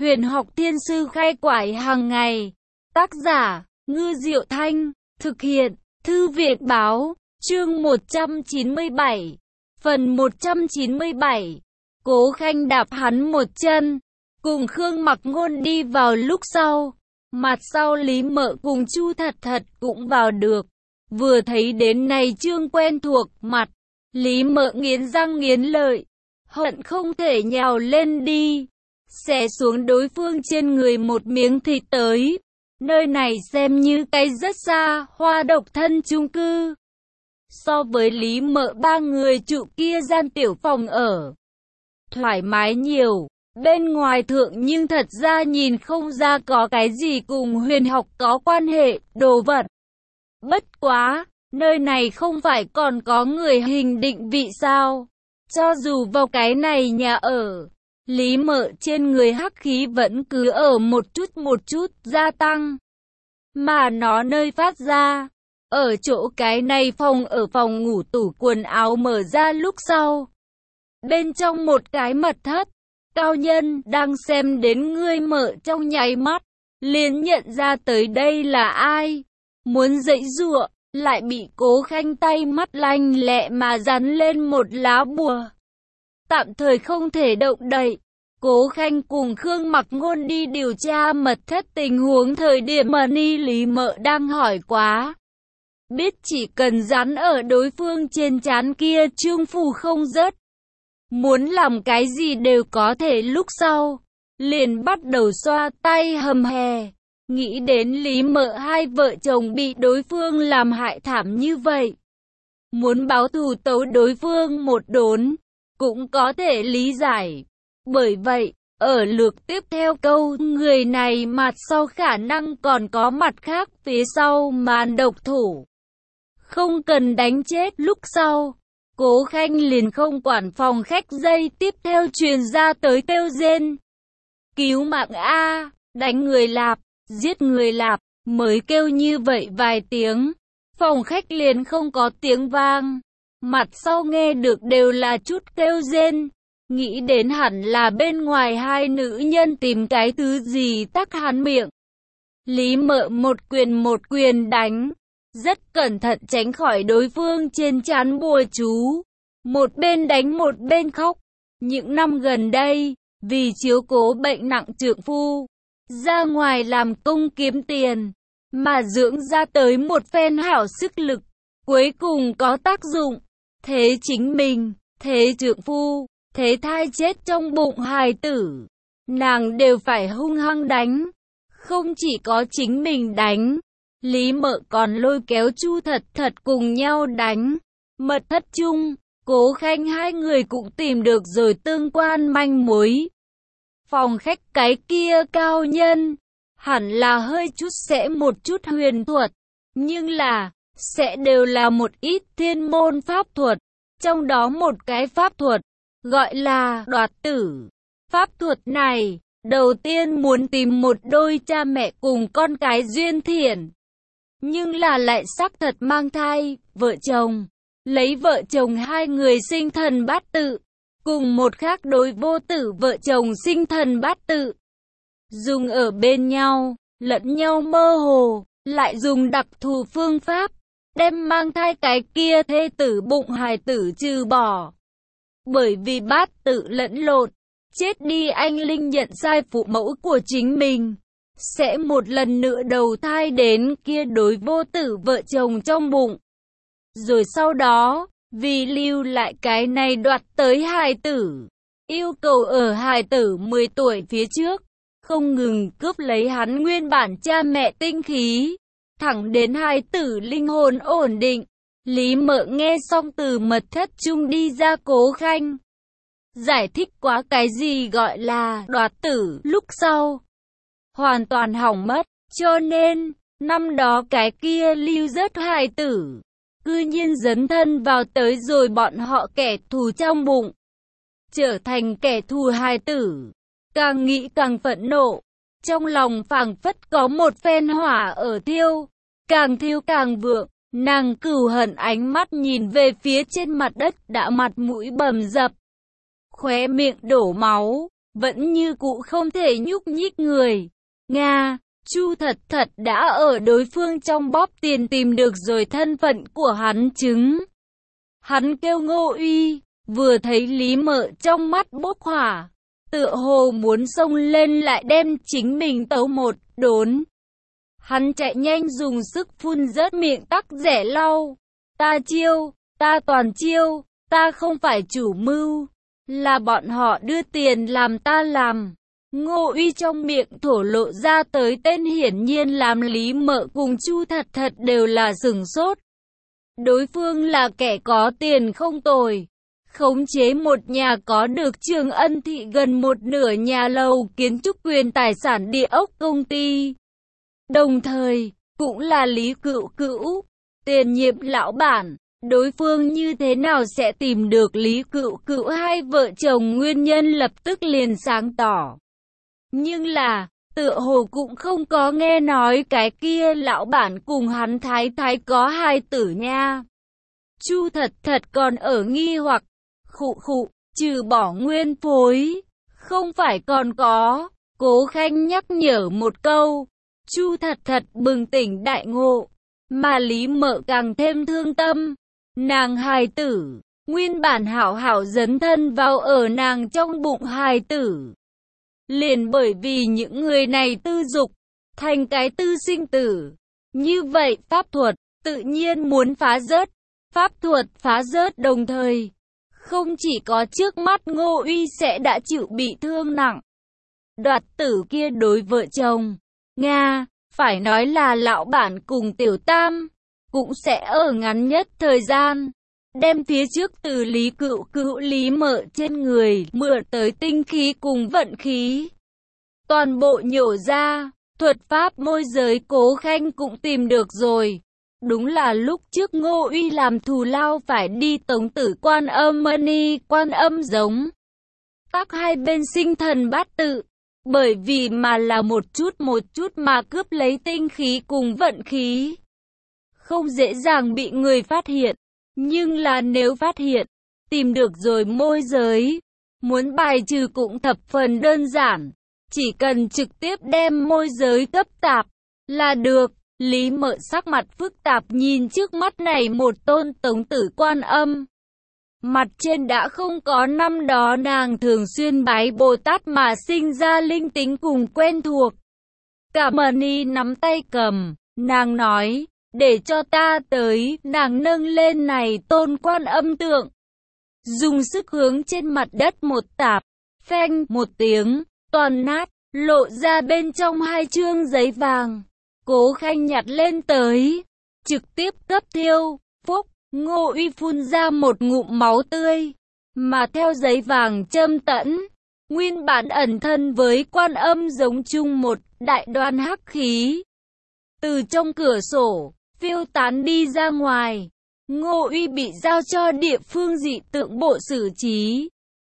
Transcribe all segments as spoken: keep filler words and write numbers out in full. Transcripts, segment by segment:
Huyền học thiên sư khai quải hàng ngày. Tác giả, Ngư Diệu Thanh. Thực hiện, Thư viện Báo. Chương một trăm chín mươi bảy. Phần một trăm chín mươi bảy. Cố Khanh đạp hắn một chân, cùng Khương Mặc Ngôn đi vào lúc sau. Mặt sau Lý Mợ cùng Chu Thật Thật cũng vào được. Vừa thấy đến này trương quen thuộc mặt, Lý Mợ nghiến răng nghiến lợi, hận không thể nhào lên đi, xẻ xuống đối phương trên người một miếng thịt tới. Nơi này xem như cái rất xa hoa độc thân chung cư. So với Lý Mợ ba người trụ kia gian tiểu phòng ở, thoải mái nhiều. Bên ngoài thượng nhưng thật ra nhìn không ra có cái gì cùng huyền học có quan hệ, đồ vật. Bất quá, nơi này không phải còn có người hình định vị sao? Cho dù vào cái này nhà ở, Lý Mợ trên người hắc khí vẫn cứ ở một chút một chút gia tăng. Mà nó nơi phát ra, ở chỗ cái này phòng ở phòng ngủ tủ quần áo mở ra lúc sau. Bên trong một cái mật thất, cao nhân đang xem đến ngươi Mợ trong nháy mắt, liền nhận ra tới đây là ai. Muốn dãy giụa, lại bị Cố Khanh tay mắt lanh lẹ mà dán lên một lá bùa. Tạm thời không thể động đậy. Cố Khanh cùng Khương Mặc Ngôn đi điều tra mật thất tình huống thời điểm mà Ni Lý Mợ đang hỏi quá. Biết chỉ cần dán ở đối phương trên trán kia trương phù không rớt, muốn làm cái gì đều có thể. Lúc sau, liền bắt đầu xoa tay hầm hè. Nghĩ đến Lý Mợ hai vợ chồng bị đối phương làm hại thảm như vậy, muốn báo thù tấu đối phương một đốn, cũng có thể lý giải. Bởi vậy, ở lượt tiếp theo câu, người này mặt sau khả năng còn có mặt khác phía sau màn độc thủ. Không cần đánh chết. Lúc sau, Cố Khanh liền không quản phòng khách dây tiếp theo truyền ra tới kêu rên. Cứu mạng A, đánh người lạp, giết người lạp, mới kêu như vậy vài tiếng. Phòng khách liền không có tiếng vang. Mặt sau nghe được đều là chút kêu rên. Nghĩ đến hẳn là bên ngoài hai nữ nhân tìm cái thứ gì tắc hắn miệng. Lý Mợ một quyền một quyền đánh, rất cẩn thận tránh khỏi đối phương trên trán bùa chú. Một bên đánh một bên khóc. Những năm gần đây, vì chiếu cố bệnh nặng trượng phu, ra ngoài làm công kiếm tiền, mà dưỡng ra tới một phen hảo sức lực, cuối cùng có tác dụng. Thế chính mình, thế trượng phu, thế thai chết trong bụng hài tử, nàng đều phải hung hăng đánh. Không chỉ có chính mình đánh, Lý Mợ còn lôi kéo Chu Thật Thật cùng nhau đánh. Mật thất chung, Cố Khanh hai người cũng tìm được rồi tương quan manh mối. Phòng khách cái kia cao nhân, hẳn là hơi chút sẽ một chút huyền thuật, nhưng là, sẽ đều là một ít thiên môn pháp thuật. Trong đó một cái pháp thuật, gọi là đoạt tử. Pháp thuật này, đầu tiên muốn tìm một đôi cha mẹ cùng con cái duyên thiện, nhưng là lại xác thật mang thai, vợ chồng. Lấy vợ chồng hai người sinh thần bát tự, cùng một khác đối vô tử vợ chồng sinh thần bát tự. Dùng ở bên nhau, lẫn nhau mơ hồ, lại dùng đặc thù phương pháp, đem mang thai cái kia thê tử bụng hài tử trừ bỏ. Bởi vì bát tự lẫn lộn, chết đi anh linh nhận sai phụ mẫu của chính mình, sẽ một lần nữa đầu thai đến kia đối vô tử vợ chồng trong bụng. Rồi sau đó, vì lưu lại cái này đoạt tới hài tử, yêu cầu ở hài tử mười tuổi phía trước, không ngừng cướp lấy hắn nguyên bản cha mẹ tinh khí, thẳng đến hài tử linh hồn ổn định. Lý Mợ nghe xong từ mật thất chung đi ra. Cố Khanh giải thích quá cái gì gọi là đoạt tử lúc sau, hoàn toàn hỏng mất. Cho nên, năm đó cái kia lưu rớt hài tử, cư nhiên dấn thân vào tới rồi bọn họ kẻ thù trong bụng, trở thành kẻ thù hài tử. Càng nghĩ càng phẫn nộ, trong lòng phảng phất có một phen hỏa ở thiêu, càng thiêu càng vượng. Nàng cừu hận ánh mắt nhìn về phía trên mặt đất đã mặt mũi bầm dập, khóe miệng đổ máu, vẫn như cũ không thể nhúc nhích người. Nga, Chu Thật Thật đã ở đối phương trong bóp tiền tìm được rồi thân phận của hắn chứng. Hắn kêu Ngô Uy, vừa thấy Lý Mợ trong mắt bốc hỏa, tựa hồ muốn xông lên lại đem chính mình tấu một đốn. Hắn chạy nhanh dùng sức phun rớt miệng tắc rẻ lau. Ta chiêu, ta toàn chiêu, ta không phải chủ mưu, là bọn họ đưa tiền làm ta làm. Ngô Uy trong miệng thổ lộ ra tới tên hiển nhiên làm Lý Mợ cùng Chu Thật Thật đều là sửng sốt. Đối phương là kẻ có tiền không tồi, khống chế một nhà có được Trường Ân thị gần một nửa nhà lầu kiến trúc quyền tài sản địa ốc công ty. Đồng thời, cũng là Lý Cựu Cữu, tiền nhiệm lão bản. Đối phương như thế nào sẽ tìm được Lý Cựu Cữu hai vợ chồng nguyên nhân lập tức liền sáng tỏ. Nhưng là, tựa hồ cũng không có nghe nói cái kia lão bản cùng hắn thái thái có hai tử nha. Chu Thật Thật còn ở nghi hoặc, khụ khụ, trừ bỏ nguyên phối, không phải còn có. Cố Khanh nhắc nhở một câu, Chu Thật Thật bừng tỉnh đại ngộ, mà Lý Mợ càng thêm thương tâm. Nàng hài tử, nguyên bản hảo hảo dấn thân vào ở nàng trong bụng hài tử. Liền bởi vì những người này tư dục, thành cái tư sinh tử. Như vậy pháp thuật, tự nhiên muốn phá rớt. Pháp thuật phá rớt đồng thời, không chỉ có trước mắt Ngô Uy sẽ đã chịu bị thương nặng. Đoạt tử kia đối vợ chồng, Nga, phải nói là lão bản cùng tiểu tam, cũng sẽ ở ngắn nhất thời gian, đem phía trước từ Lý Cựu Cữu Lý Mợ trên người mượn tới tinh khí cùng vận khí. Toàn bộ nhổ ra, thuật pháp môi giới Cố Khanh cũng tìm được rồi. Đúng là lúc trước Ngô Uy làm thù lao phải đi tống tử Quan Âm Mani, Quan Âm giống. Tác hai bên sinh thần bát tự, bởi vì mà là một chút một chút mà cướp lấy tinh khí cùng vận khí. Không dễ dàng bị người phát hiện, nhưng là nếu phát hiện, tìm được rồi môi giới, muốn bài trừ cũng thập phần đơn giản, chỉ cần trực tiếp đem môi giới cấp tạp là được. Lý Mợ sắc mặt phức tạp nhìn trước mắt này một tôn tống tử Quan Âm. Mặt trên đã không có năm đó nàng thường xuyên bái Bồ Tát mà sinh ra linh tính cùng quen thuộc. Cả Mani nắm tay cầm, nàng nói, để cho ta tới, nàng nâng lên này tôn Quan Âm tượng. Dùng sức hướng trên mặt đất một tạp, phanh một tiếng, toàn nát, lộ ra bên trong hai chương giấy vàng. Cố Khanh nhặt lên tới, trực tiếp cấp thiêu, phúc, Ngô Uy phun ra một ngụm máu tươi, mà theo giấy vàng châm tẫn, nguyên bản ẩn thân với Quan Âm giống chung một đại đoan hắc khí. Từ trong cửa sổ, phiêu tán đi ra ngoài, Ngô Uy bị giao cho địa phương dị tượng bộ xử trí.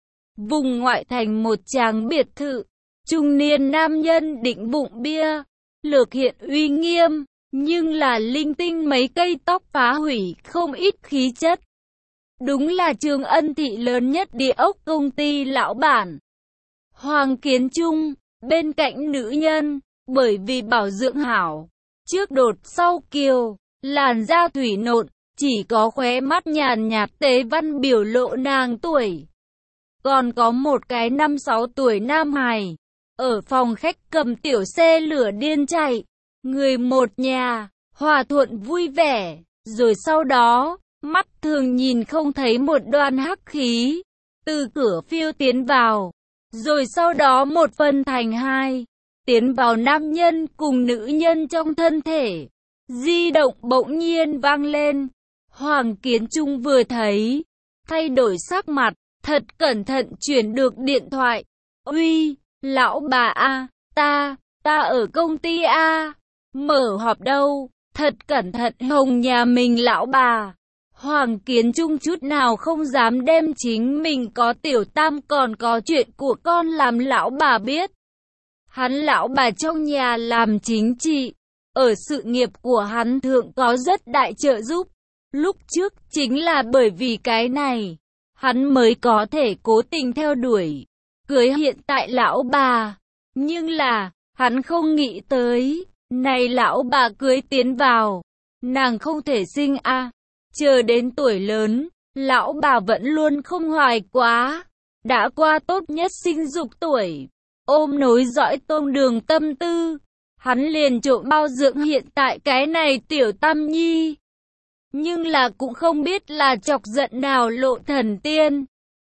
Vùng ngoại thành một tràng biệt thự, trung niên nam nhân định bụng bia, lược hiện uy nghiêm, nhưng là linh tinh mấy cây tóc phá hủy không ít khí chất. Đúng là Trường Ân thị lớn nhất địa ốc công ty lão bản. Hoàng Kiến Trung, bên cạnh nữ nhân, bởi vì bảo dưỡng hảo, trước đột sau kiều, làn da thủy nộn, chỉ có khóe mắt nhàn nhạt tế văn biểu lộ nàng tuổi. Còn có một cái năm sáu tuổi nam hài, ở phòng khách cầm tiểu xe lửa điên chạy, người một nhà, hòa thuận vui vẻ, rồi sau đó, mắt thường nhìn không thấy một đoàn hắc khí, từ cửa phiêu tiến vào, rồi sau đó một phân thành hai, tiến vào nam nhân cùng nữ nhân trong thân thể. Di động bỗng nhiên vang lên, Hoàng Kiến Trung vừa thấy, thay đổi sắc mặt, thật cẩn thận chuyển được điện thoại. Uy, lão bà a, ta, ta ở công ty a, mở họp đâu, thật cẩn thận hồng nhà mình lão bà. Hoàng Kiến Trung chút nào không dám đem chính mình có tiểu tam còn có chuyện của con làm lão bà biết. Hắn lão bà trong nhà làm chính trị, ở sự nghiệp của hắn thượng có rất đại trợ giúp. Lúc trước chính là bởi vì cái này, hắn mới có thể cố tình theo đuổi. cưới hiện tại lão bà. Nhưng là, hắn không nghĩ tới, này lão bà cưới tiến vào, nàng không thể sinh a. À. Chờ đến tuổi lớn, lão bà vẫn luôn không hoài quá, đã qua tốt nhất sinh dục tuổi, ôm nối dõi tông đường tâm tư, hắn liền trộm bao dưỡng hiện tại cái này tiểu tam nhi. Nhưng là cũng không biết là chọc giận nào lộ thần tiên.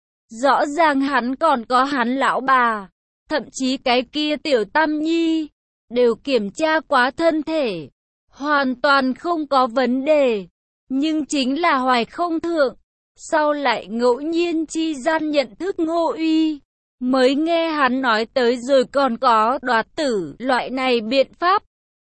Rõ ràng hắn còn có hắn lão bà, thậm chí cái kia tiểu tam nhi, đều kiểm tra quá thân thể, hoàn toàn không có vấn đề. Nhưng chính là hoài không thượng, sau lại ngẫu nhiên chi gian nhận thức Ngô Uy, mới nghe hắn nói tới rồi còn có đoạt tử loại này biện pháp.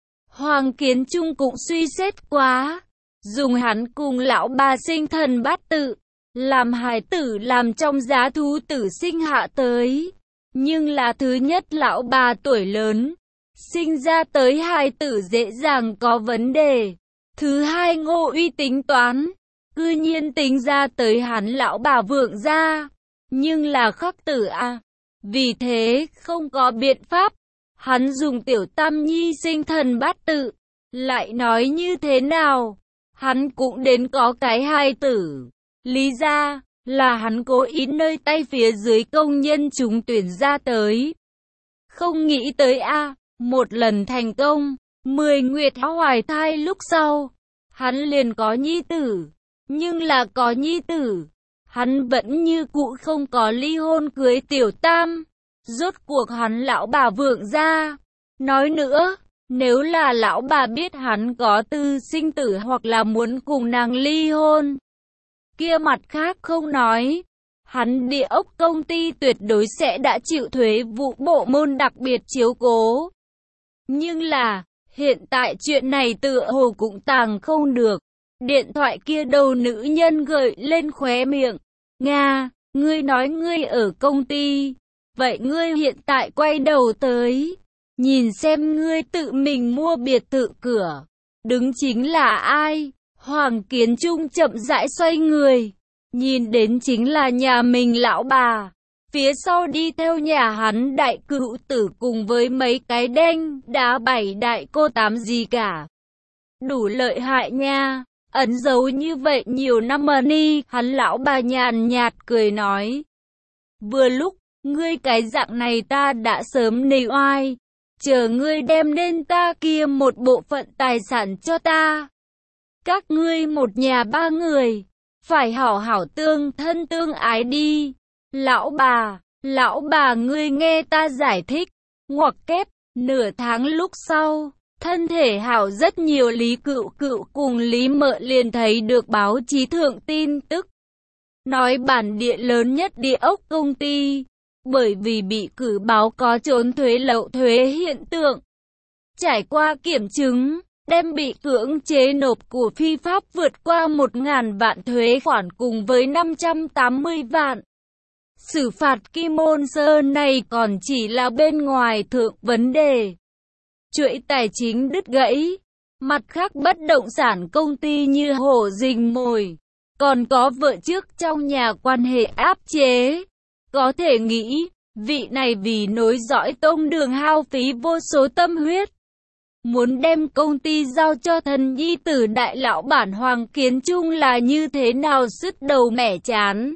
Hoàng Kiến Trung cũng suy xét quá, dùng hắn cùng lão bà sinh thần bát tự, làm hài tử làm trong giá thú tử sinh hạ tới. Nhưng là thứ nhất lão bà tuổi lớn, sinh ra tới hài tử dễ dàng có vấn đề. Thứ hai Ngô Uy tính toán, cư nhiên tính ra tới hắn lão bà vượng ra, nhưng là khắc tử a. À. Vì thế không có biện pháp, hắn dùng tiểu tam nhi sinh thần bát tự, lại nói như thế nào, hắn cũng đến có cái hài tử. Lý ra là hắn cố ý nơi tay phía dưới công nhân chúng tuyển ra tới. Không nghĩ tới a, à, một lần thành công, mười nguyệt hoài thai lúc sau, hắn liền có nhi tử. Nhưng là có nhi tử, hắn vẫn như cũ không có ly hôn cưới tiểu tam. Rốt cuộc hắn lão bà vượng ra. Nói nữa, nếu là lão bà biết hắn có tư sinh tử hoặc là muốn cùng nàng ly hôn, kia mặt khác không nói, hắn địa ốc công ty tuyệt đối sẽ đã chịu thuế vụ bộ môn đặc biệt chiếu cố. Nhưng là, hiện tại chuyện này tựa hồ cũng tàng không được. Điện thoại kia đầu nữ nhân gợi lên khóe miệng. Nga, ngươi nói ngươi ở công ty, vậy ngươi hiện tại quay đầu tới, nhìn xem ngươi tự mình mua biệt thự cửa, đứng chính là ai? Hoàng Kiến Trung chậm rãi xoay người, nhìn đến chính là nhà mình lão bà. Phía sau đi theo nhà hắn đại cữu tử cùng với mấy cái đen đá bảy đại cô tám gì cả. Đủ lợi hại nha, ẩn giấu như vậy nhiều năm mà ni, hắn lão bà nhàn nhạt cười nói. Vừa lúc, ngươi cái dạng này ta đã sớm nề oai, chờ ngươi đem lên ta kia một bộ phận tài sản cho ta. Các ngươi một nhà ba người, phải hảo hảo tương thân tương ái đi. Lão bà, lão bà ngươi nghe ta giải thích, ngoặc kép, nửa tháng lúc sau, thân thể hảo rất nhiều Lý Cựu Cựu cùng Lý Mợ liền thấy được báo chí thượng tin tức. Nói bản địa lớn nhất địa ốc công ty, bởi vì bị cử báo có trốn thuế lậu thuế hiện tượng. Trải qua kiểm chứng, đem bị cưỡng chế nộp của phi pháp vượt qua một nghìn vạn thuế khoản cùng với năm trăm tám mươi vạn. Xử phạt Kim Môn Sơn này còn chỉ là bên ngoài thượng vấn đề. Chuỗi tài chính đứt gãy, mặt khác bất động sản công ty như hổ rình mồi, còn có vợ trước trong nhà quan hệ áp chế. Có thể nghĩ, vị này vì nối dõi tông đường hao phí vô số tâm huyết. Muốn đem công ty giao cho thần nhi tử đại lão bản Hoàng Kiến Trung là như thế nào sứt đầu mẻ chán.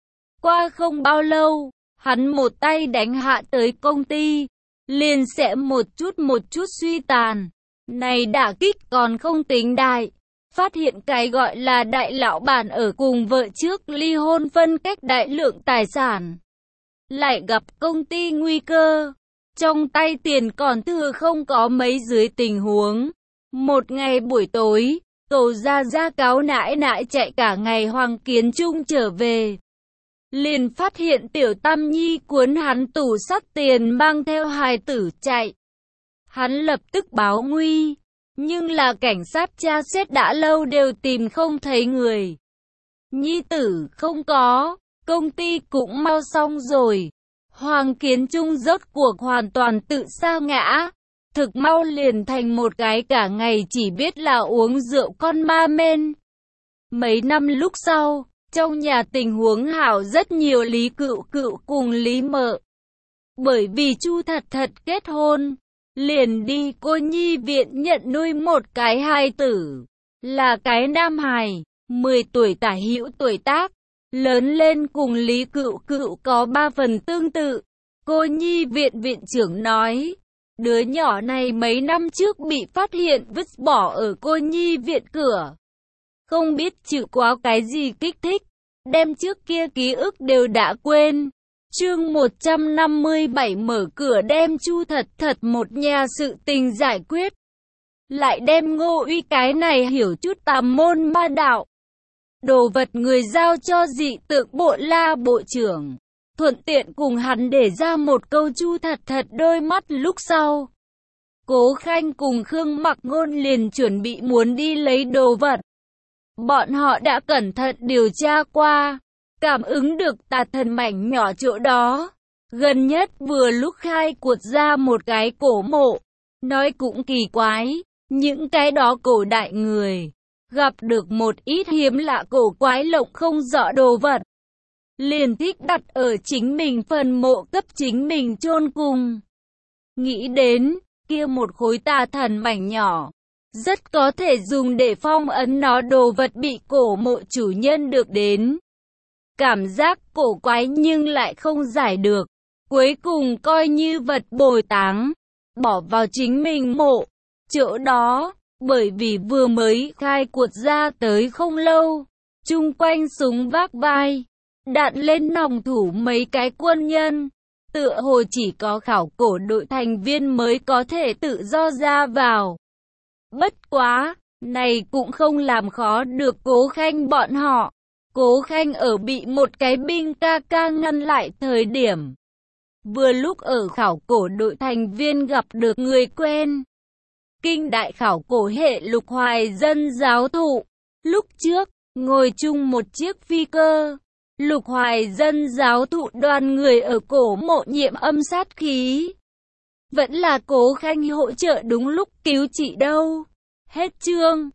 Qua không bao lâu, hắn một tay đánh hạ tới công ty, liền sẽ một chút một chút suy tàn. Này đả kích còn không tính đại. Phát hiện cái gọi là đại lão bản ở cùng vợ trước ly hôn phân cách đại lượng tài sản. Lại gặp công ty nguy cơ. Trong tay tiền còn thừa không có mấy dưới tình huống. Một ngày buổi tối, Tổ Gia Gia cáo nãi nãi chạy cả ngày Hoàng Kiến Trung trở về. Liền phát hiện tiểu tam nhi cuốn hắn tủ sắt tiền mang theo hài tử chạy. Hắn lập tức báo nguy, nhưng là cảnh sát tra xét đã lâu đều tìm không thấy người. Nhi tử không có, công ty cũng mau xong rồi. Hoàng Kiến Trung rốt cuộc hoàn toàn tự sa ngã, thực mau liền thành một cái cả ngày chỉ biết là uống rượu con ma men. Mấy năm lúc sau, trong nhà tình huống hảo rất nhiều Lý Cựu Cựu cùng Lý Mợ, Bởi vì Chu Thật Thật kết hôn, liền đi cô nhi viện nhận nuôi một cái hài tử, là cái nam hài, mười tuổi tả hữu tuổi tác, lớn lên cùng Lý Cựu Cựu có ba phần tương tự. Cô nhi viện viện trưởng nói, đứa nhỏ này mấy năm trước bị phát hiện vứt bỏ ở cô nhi viện cửa. Không biết chịu quá cái gì kích thích, đem trước kia ký ức đều đã quên. Chương một trăm năm mươi bảy mở cửa đem Chu Thật Thật một nhà sự tình giải quyết. Lại đem Ngô Uy cái này hiểu chút tà môn ma đạo. Đồ vật người giao cho dị tượng bộ la bộ trưởng. Thuận tiện cùng hắn để ra một câu Chu Thật Thật đôi mắt lúc sau. Cố Khanh cùng Khương Mặc Ngôn liền chuẩn bị muốn đi lấy đồ vật. Bọn họ đã cẩn thận điều tra qua, cảm ứng được tà thần mảnh nhỏ chỗ đó. Gần nhất vừa lúc khai cuộc ra một cái cổ mộ. Nói cũng kỳ quái, những cái đó cổ đại người, gặp được một ít hiếm lạ cổ quái lộng không rõ đồ vật. Liền thích đặt ở chính mình phần mộ cấp chính mình chôn cùng. Nghĩ đến, kia một khối tà thần mảnh nhỏ, rất có thể dùng để phong ấn nó đồ vật bị cổ mộ chủ nhân được đến. Cảm giác cổ quái nhưng lại không giải được. Cuối cùng coi như vật bồi táng, bỏ vào chính mình mộ. Chỗ đó, bởi vì vừa mới khai cuộc ra tới không lâu, chung quanh súng vác vai, đạn lên nòng thủ mấy cái quân nhân. Tựa hồ chỉ có khảo cổ đội thành viên mới có thể tự do ra vào. Bất quá, này cũng không làm khó được Cố Khanh bọn họ. Cố Khanh ở bị một cái binh ca ca ngăn lại thời điểm. Vừa lúc ở khảo cổ đội thành viên gặp được người quen. Kinh đại khảo cổ hệ Lục Hoài Dân giáo thụ. Lúc trước, ngồi chung một chiếc phi cơ. Lục Hoài Dân giáo thụ đoàn người ở cổ mộ nhiễm âm sát khí. Vẫn là Cố Khanh hỗ trợ đúng lúc cứu trị đâu. Hết chương.